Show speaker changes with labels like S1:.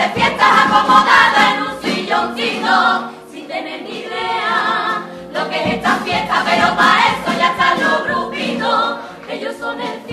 S1: de fiestas acomodada en un silloncito, sin tener ni idea lo que es esta fiesta, pero para eso ya están los grupitos, ellos son el